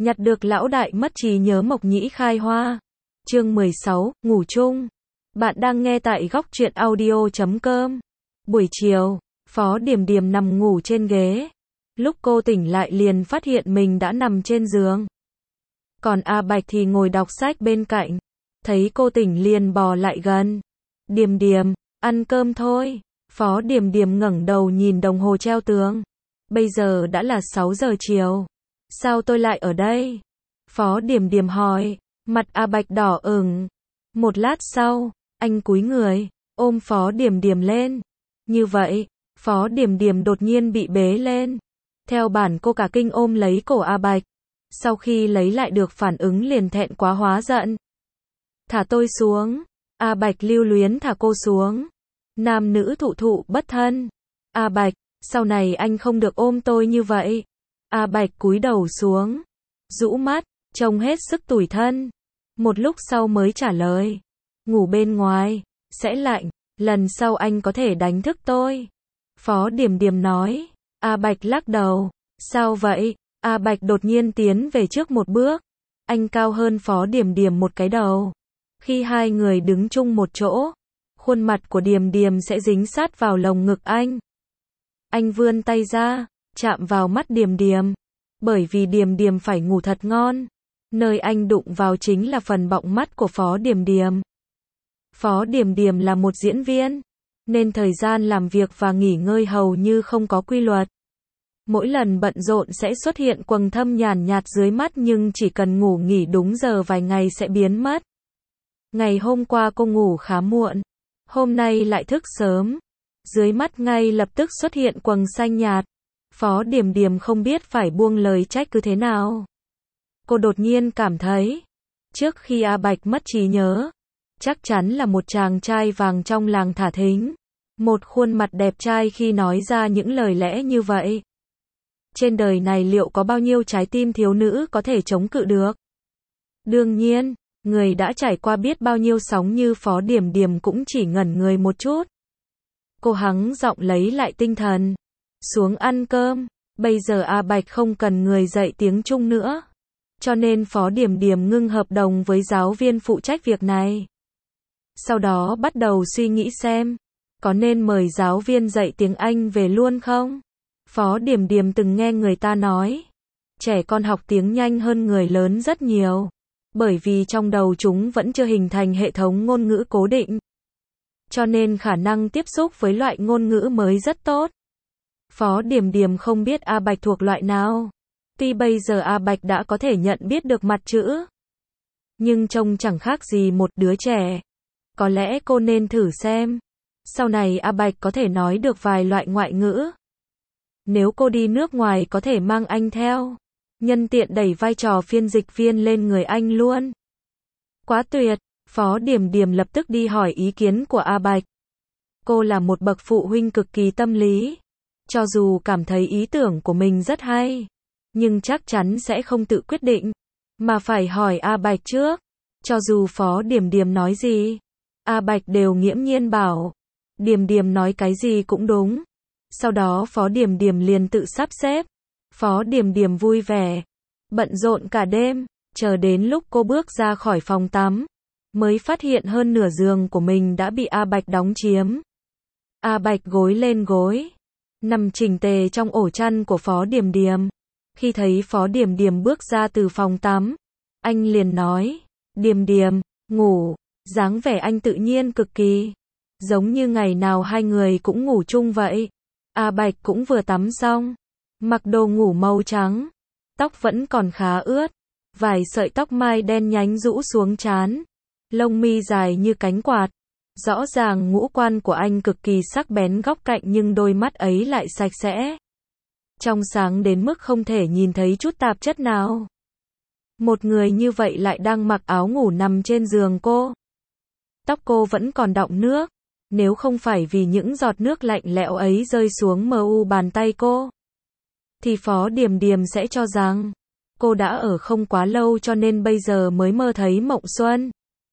Nhặt được lão đại mất trí nhớ Mộc Nhĩ khai hoa. Chương 16, ngủ chung. Bạn đang nghe tại góc truyện audio.com. Buổi chiều, Phó Điềm Điềm nằm ngủ trên ghế. Lúc cô tỉnh lại liền phát hiện mình đã nằm trên giường. Còn A Bạch thì ngồi đọc sách bên cạnh. Thấy cô tỉnh liền bò lại gần. Điềm Điềm, ăn cơm thôi. Phó Điềm Điềm ngẩng đầu nhìn đồng hồ treo tường. Bây giờ đã là 6 giờ chiều. Sao tôi lại ở đây? Phó Điềm Điềm hỏi. Mặt A Bạch đỏ ửng. Một lát sau, anh cúi người, ôm Phó Điềm Điềm lên. Như vậy, Phó Điềm Điềm đột nhiên bị bế lên. Theo bản cô cả kinh ôm lấy cổ A Bạch. Sau khi lấy lại được phản ứng liền thẹn quá hóa giận. Thả tôi xuống. A Bạch lưu luyến thả cô xuống. Nam nữ thụ thụ bất thân. A Bạch, sau này anh không được ôm tôi như vậy. A Bạch cúi đầu xuống, rũ mắt, trông hết sức tủi thân. Một lúc sau mới trả lời. Ngủ bên ngoài, sẽ lạnh, lần sau anh có thể đánh thức tôi. Phó Điềm Điềm nói. A Bạch lắc đầu. Sao vậy? A Bạch đột nhiên tiến về trước một bước. Anh cao hơn Phó Điềm Điềm một cái đầu. Khi hai người đứng chung một chỗ, khuôn mặt của Điềm Điềm sẽ dính sát vào lồng ngực anh. Anh vươn tay ra, chạm vào mắt Điềm Điềm. Bởi vì Điềm Điềm phải ngủ thật ngon. Nơi anh đụng vào chính là phần bọng mắt của Phó Điềm Điềm. Phó Điềm Điềm là một diễn viên, nên thời gian làm việc và nghỉ ngơi hầu như không có quy luật. Mỗi lần bận rộn sẽ xuất hiện quầng thâm nhàn nhạt dưới mắt nhưng chỉ cần ngủ nghỉ đúng giờ vài ngày sẽ biến mất. Ngày hôm qua cô ngủ khá muộn, hôm nay lại thức sớm. Dưới mắt ngay lập tức xuất hiện quầng xanh nhạt. Phó Điềm Điềm không biết phải buông lời trách cứ thế nào. Cô đột nhiên cảm thấy, trước khi A Bạch mất trí nhớ, chắc chắn là một chàng trai vàng trong làng thả thính. Một khuôn mặt đẹp trai khi nói ra những lời lẽ như vậy. Trên đời này liệu có bao nhiêu trái tim thiếu nữ có thể chống cự được? Đương nhiên, người đã trải qua biết bao nhiêu sóng như Phó Điềm Điềm cũng chỉ ngẩn người một chút. Cô hắng giọng lấy lại tinh thần. Xuống ăn cơm. Bây giờ A Bạch không cần người dạy tiếng Trung nữa. Cho nên Phó Điềm Điềm ngưng hợp đồng với giáo viên phụ trách việc này. Sau đó bắt đầu suy nghĩ xem, có nên mời giáo viên dạy tiếng Anh về luôn không? Phó Điềm Điềm từng nghe người ta nói, trẻ con học tiếng nhanh hơn người lớn rất nhiều. Bởi vì trong đầu chúng vẫn chưa hình thành hệ thống ngôn ngữ cố định. Cho nên khả năng tiếp xúc với loại ngôn ngữ mới rất tốt. Phó Điềm Điềm không biết A Bạch thuộc loại nào. Tuy bây giờ A Bạch đã có thể nhận biết được mặt chữ, nhưng trông chẳng khác gì một đứa trẻ. Có lẽ cô nên thử xem. Sau này A Bạch có thể nói được vài loại ngoại ngữ. Nếu cô đi nước ngoài có thể mang anh theo. Nhân tiện đẩy vai trò phiên dịch viên lên người anh luôn. Quá tuyệt. Phó Điềm Điềm lập tức đi hỏi ý kiến của A Bạch. Cô là một bậc phụ huynh cực kỳ tâm lý. Cho dù cảm thấy ý tưởng của mình rất hay, nhưng chắc chắn sẽ không tự quyết định, mà phải hỏi A Bạch trước. Cho dù Phó Điềm Điềm nói gì, A Bạch đều nghiễm nhiên bảo. Điềm Điềm nói cái gì cũng đúng. Sau đó Phó Điềm Điềm liền tự sắp xếp. Phó Điềm Điềm vui vẻ, bận rộn cả đêm, chờ đến lúc cô bước ra khỏi phòng tắm, mới phát hiện hơn nửa giường của mình đã bị A Bạch đóng chiếm. A Bạch gối lên gối, nằm chỉnh tề trong ổ chăn của Phó Điềm Điềm. Khi thấy Phó Điềm Điềm bước ra từ phòng tắm, anh liền nói, Điềm Điềm, ngủ. Dáng vẻ anh tự nhiên cực kỳ, giống như ngày nào hai người cũng ngủ chung vậy. A Bạch cũng vừa tắm xong, mặc đồ ngủ màu trắng, tóc vẫn còn khá ướt, vài sợi tóc mai đen nhánh rũ xuống trán, lông mi dài như cánh quạt. Rõ ràng ngũ quan của anh cực kỳ sắc bén góc cạnh nhưng đôi mắt ấy lại sạch sẽ, trong sáng đến mức không thể nhìn thấy chút tạp chất nào. Một người như vậy lại đang mặc áo ngủ nằm trên giường cô. Tóc cô vẫn còn đọng nước, nếu không phải vì những giọt nước lạnh lẽo ấy rơi xuống mu bàn tay cô, thì Phó Điềm Điềm sẽ cho rằng cô đã ở không quá lâu cho nên bây giờ mới mơ thấy mộng xuân.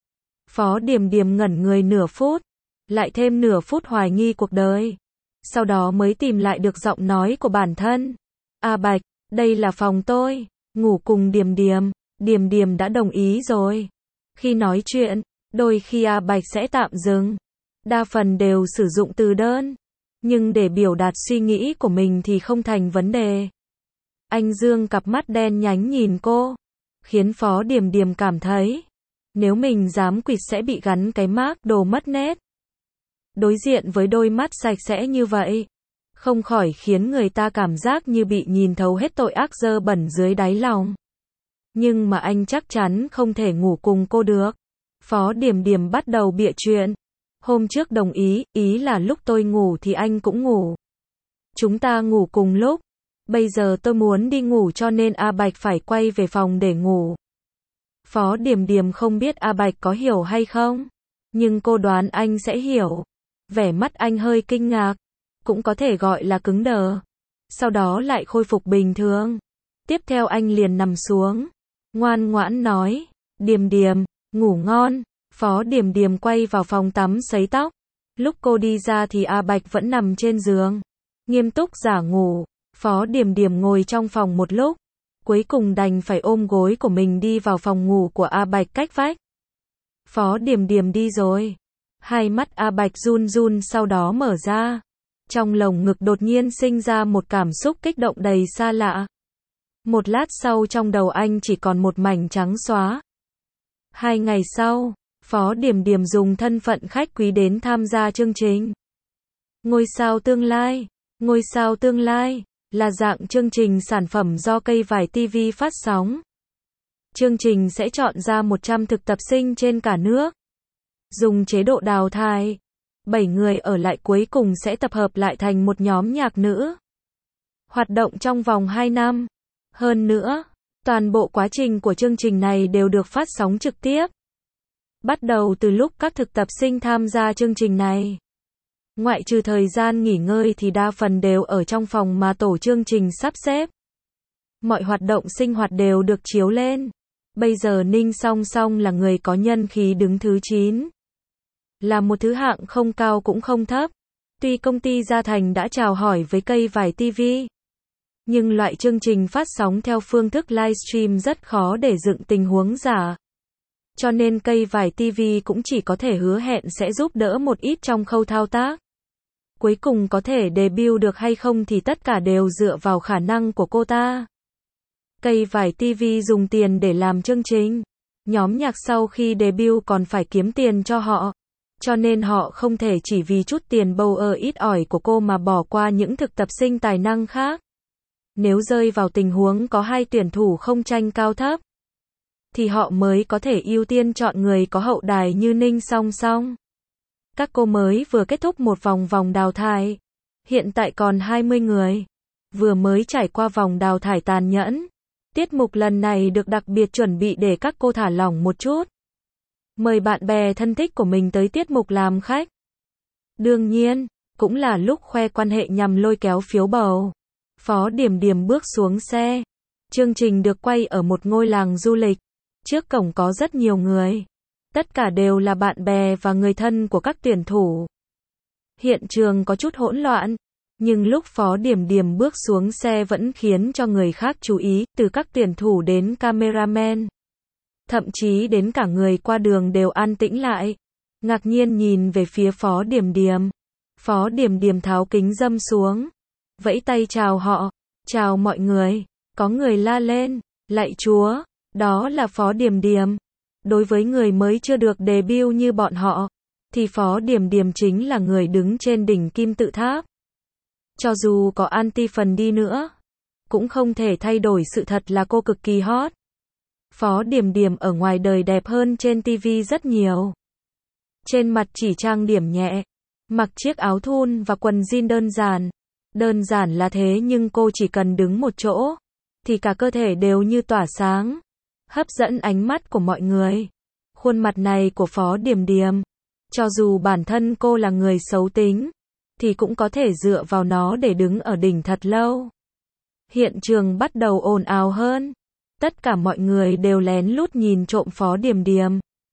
Phó Điềm Điềm ngẩn người nửa phút, lại thêm nửa phút hoài nghi cuộc đời. Sau đó mới tìm lại được giọng nói của bản thân. A Bạch, đây là phòng tôi. ngủ cùng Điềm Điềm. Điềm Điềm đã đồng ý rồi. Khi nói chuyện, đôi khi A Bạch sẽ tạm dừng. Đa phần đều sử dụng từ đơn. Nhưng để biểu đạt suy nghĩ của mình thì không thành vấn đề. Anh dương cặp mắt đen nhánh nhìn cô, khiến Phó Điềm Điềm cảm thấy, nếu mình dám quỵt sẽ bị gắn cái mác đồ mất nét. Đối diện với đôi mắt sạch sẽ như vậy, không khỏi khiến người ta cảm giác như bị nhìn thấu hết tội ác dơ bẩn dưới đáy lòng. Nhưng mà anh chắc chắn không thể ngủ cùng cô được. Phó Điềm Điềm bắt đầu bịa chuyện. Hôm trước đồng ý, ý là lúc tôi ngủ thì anh cũng ngủ. Chúng ta ngủ cùng lúc. Bây giờ tôi muốn đi ngủ cho nên A Bạch phải quay về phòng để ngủ. Phó Điềm Điềm không biết A Bạch có hiểu hay không, nhưng cô đoán anh sẽ hiểu. Vẻ mắt anh hơi kinh ngạc, cũng có thể gọi là cứng đờ. Sau đó lại khôi phục bình thường. Tiếp theo anh liền nằm xuống, ngoan ngoãn nói, Điềm Điềm, ngủ ngon. Phó Điềm Điềm quay vào phòng tắm sấy tóc. Lúc cô đi ra thì A Bạch vẫn nằm trên giường, nghiêm túc giả ngủ. Phó Điềm Điềm ngồi trong phòng một lúc, cuối cùng đành phải ôm gối của mình đi vào phòng ngủ của A Bạch cách vách. Phó Điềm Điềm đi rồi. Hai mắt A Bạch run run sau đó mở ra. Trong lồng ngực đột nhiên sinh ra một cảm xúc kích động đầy xa lạ. Một lát sau trong đầu anh chỉ còn một mảnh trắng xóa. 2 ngày sau, Phó Điềm Điềm dùng thân phận khách quý đến tham gia chương trình Ngôi sao tương lai. Ngôi sao tương lai là dạng chương trình sản phẩm do Cây Vải TV phát sóng. Chương trình sẽ chọn ra 100 thực tập sinh trên cả nước. Dùng chế độ đào thải, 7 người ở lại cuối cùng sẽ tập hợp lại thành một nhóm nhạc nữ. Hoạt động trong vòng 2 năm. Hơn nữa, toàn bộ quá trình của chương trình này đều được phát sóng trực tiếp. Bắt đầu từ lúc các thực tập sinh tham gia chương trình này, ngoại trừ thời gian nghỉ ngơi thì đa phần đều ở trong phòng mà tổ chương trình sắp xếp. Mọi hoạt động sinh hoạt đều được chiếu lên. Bây giờ Ninh Song Song là người có nhân khí đứng thứ 9. Là một thứ hạng không cao cũng không thấp. Tuy công ty Gia Thành đã chào hỏi với Cây Vải TV, nhưng loại chương trình phát sóng theo phương thức livestream rất khó để dựng tình huống giả. Cho nên Cây Vải TV cũng chỉ có thể hứa hẹn sẽ giúp đỡ một ít trong khâu thao tác. Cuối cùng có thể debut được hay không thì tất cả đều dựa vào khả năng của cô ta. Cây Vải TV dùng tiền để làm chương trình. Nhóm nhạc sau khi debut còn phải kiếm tiền cho họ. Cho nên họ không thể chỉ vì chút tiền bầu ít ỏi của cô mà bỏ qua những thực tập sinh tài năng khác. Nếu rơi vào tình huống có 2 tuyển thủ không tranh cao thấp, thì họ mới có thể ưu tiên chọn người có hậu đài như Ninh Song Song. Các cô mới vừa kết thúc một vòng đào thải. Hiện tại còn 20 người. Vừa mới trải qua vòng đào thải tàn nhẫn. Tiết mục lần này được đặc biệt chuẩn bị để các cô thả lỏng một chút. Mời bạn bè thân thích của mình tới tiết mục làm khách. Đương nhiên, cũng là lúc khoe quan hệ nhằm lôi kéo phiếu bầu. Phó Điềm Điềm bước xuống xe. Chương trình được quay ở một ngôi làng du lịch. Trước cổng có rất nhiều người. Tất cả đều là bạn bè và người thân của các tuyển thủ. Hiện trường có chút hỗn loạn, nhưng lúc Phó Điềm Điềm bước xuống xe vẫn khiến cho người khác chú ý, từ các tuyển thủ đến cameraman. Thậm chí đến cả người qua đường đều an tĩnh lại, ngạc nhiên nhìn về phía Phó Điềm Điềm. Phó Điềm Điềm tháo kính râm xuống, vẫy tay chào họ, chào mọi người. Có người la lên, lạy Chúa, đó là Phó Điềm Điềm. Đối với người mới chưa được debut như bọn họ, thì Phó Điềm Điềm chính là người đứng trên đỉnh kim tự tháp. Cho dù có anti phần đi nữa, cũng không thể thay đổi sự thật là cô cực kỳ hot. Phó Điềm Điềm ở ngoài đời đẹp hơn trên TV rất nhiều. Trên mặt chỉ trang điểm nhẹ, mặc chiếc áo thun và quần jean đơn giản. Đơn giản là thế nhưng cô chỉ cần đứng một chỗ, thì cả cơ thể đều như tỏa sáng, hấp dẫn ánh mắt của mọi người. Khuôn mặt này của Phó Điềm Điềm, cho dù bản thân cô là người xấu tính, thì cũng có thể dựa vào nó để đứng ở đỉnh thật lâu. Hiện trường bắt đầu ồn ào hơn. Tất cả mọi người đều lén lút nhìn trộm Phó Điềm Điềm.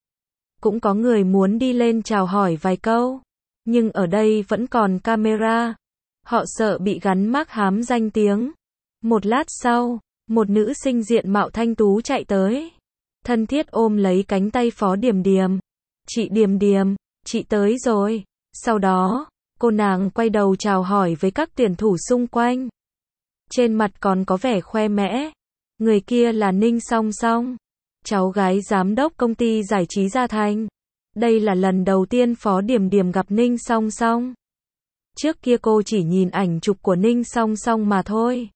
Cũng có người muốn đi lên chào hỏi vài câu, nhưng ở đây vẫn còn camera. Họ sợ bị gắn mác hám danh tiếng. Một lát sau, Một nữ sinh diện mạo thanh tú chạy tới, thân thiết ôm lấy cánh tay Phó Điềm Điềm. Chị Điềm Điềm, chị tới rồi. Sau đó, cô nàng quay đầu chào hỏi với các tuyển thủ xung quanh. Trên mặt còn có vẻ khoe mẽ. Người kia là Ninh Song Song, cháu gái giám đốc công ty giải trí Gia Thành. Đây là lần đầu tiên Phó Điềm Điềm gặp Ninh Song Song. Trước kia cô chỉ nhìn ảnh chụp của Ninh Song Song mà thôi.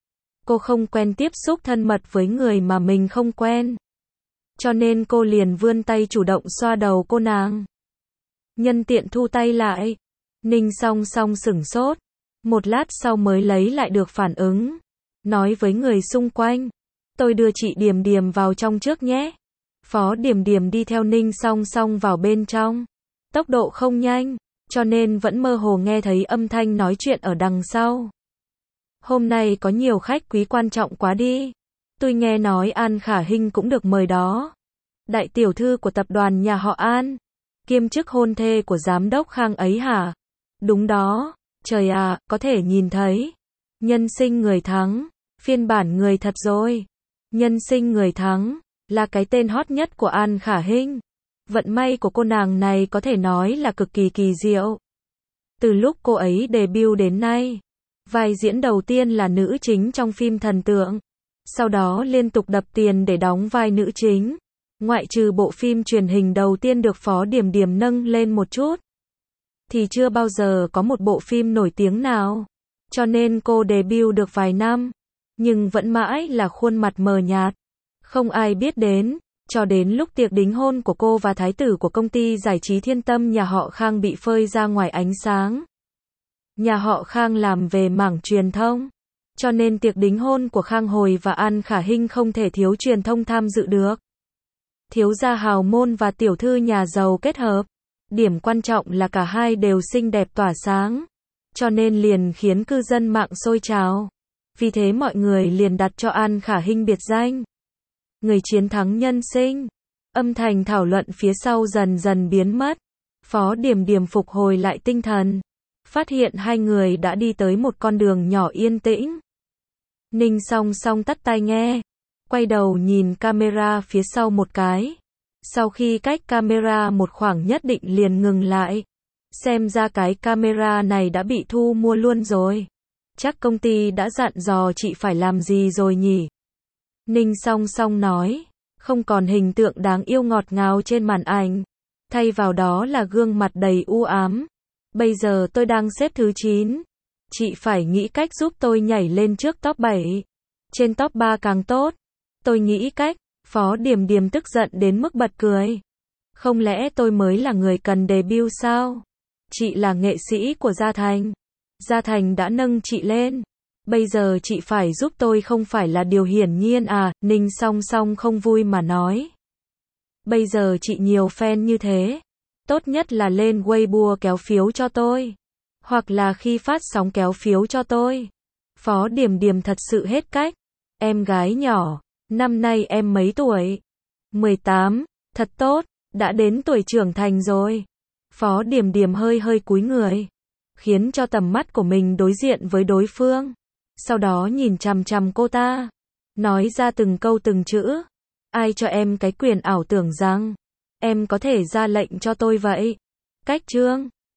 Cô không quen tiếp xúc thân mật với người mà mình không quen. Cho nên cô liền vươn tay chủ động xoa đầu cô nàng. Nhân tiện thu tay lại. Ninh Song Song sửng sốt. Một lát sau mới lấy lại được phản ứng. Nói với người xung quanh. Tôi đưa chị Điềm Điềm vào trong trước nhé. Phó Điềm Điềm đi theo Ninh Song Song vào bên trong. Tốc độ không nhanh, cho nên vẫn mơ hồ nghe thấy âm thanh nói chuyện ở đằng sau. Hôm nay có nhiều khách quý quan trọng quá đi. Tôi nghe nói An Khả Hinh cũng được mời đó. Đại tiểu thư của tập đoàn nhà họ An, kiêm chức hôn thê của giám đốc Khang ấy hả? Đúng đó, trời à, có thể nhìn thấy. Nhân sinh người thắng, phiên bản người thật rồi. Nhân sinh người thắng, là cái tên hot nhất của An Khả Hinh. Vận may của cô nàng này có thể nói là cực kỳ kỳ diệu. Từ lúc cô ấy debut đến nay, vai diễn đầu tiên là nữ chính trong phim thần tượng. Sau đó liên tục đập tiền để đóng vai nữ chính. Ngoại trừ bộ phim truyền hình đầu tiên được Phó Điềm Điềm nâng lên một chút, thì chưa bao giờ có một bộ phim nổi tiếng nào. Cho nên cô debut được vài năm, nhưng vẫn mãi là khuôn mặt mờ nhạt. Không ai biết đến, cho đến lúc tiệc đính hôn của cô và thái tử của công ty giải trí Thiên Tâm nhà họ Khang bị phơi ra ngoài ánh sáng. Nhà họ Khang làm về mảng truyền thông, cho nên tiệc đính hôn của Khang Hồi và An Khả Hinh không thể thiếu truyền thông tham dự được. Thiếu gia hào môn và tiểu thư nhà giàu kết hợp. Điểm quan trọng là cả hai đều xinh đẹp tỏa sáng, cho nên liền khiến cư dân mạng sôi trào. Vì thế mọi người liền đặt cho An Khả Hinh biệt danh người chiến thắng nhân sinh. Âm thanh thảo luận phía sau dần dần biến mất. Phó Điềm Điềm phục hồi lại tinh thần, phát hiện hai người đã đi tới một con đường nhỏ yên tĩnh. Ninh Song Song tắt tai nghe, quay đầu nhìn camera phía sau một cái. Sau khi cách camera một khoảng nhất định liền ngừng lại. Xem ra cái camera này đã bị thu mua luôn rồi. Chắc công ty đã dặn dò chị phải làm gì rồi nhỉ? Ninh Song Song nói, không còn hình tượng đáng yêu ngọt ngào trên màn ảnh. Thay vào đó là gương mặt đầy u ám. Bây giờ tôi đang xếp thứ 9. Chị phải nghĩ cách giúp tôi nhảy lên trước top 7. Trên top 3 càng tốt. Tôi nghĩ cách. Phó Điềm Điềm tức giận đến mức bật cười. Không lẽ tôi mới là người cần debut sao? Chị là nghệ sĩ của Gia Thành. Gia Thành đã nâng chị lên. Bây giờ chị phải giúp tôi không phải là điều hiển nhiên à? Ninh Song Song không vui mà nói. Bây giờ chị nhiều fan như thế. Tốt nhất là lên Weibo kéo phiếu cho tôi. Hoặc là khi phát sóng kéo phiếu cho tôi. Phó Điềm Điềm thật sự hết cách. Em gái nhỏ. Năm nay em mấy tuổi? 18, thật tốt, đã đến tuổi trưởng thành rồi. Phó Điềm Điềm hơi cúi người, khiến cho tầm mắt của mình đối diện với đối phương. Sau đó nhìn chằm chằm cô ta, nói ra từng câu từng chữ. Ai cho em cái quyền ảo tưởng rằng em có thể ra lệnh cho tôi vậy? Cách chương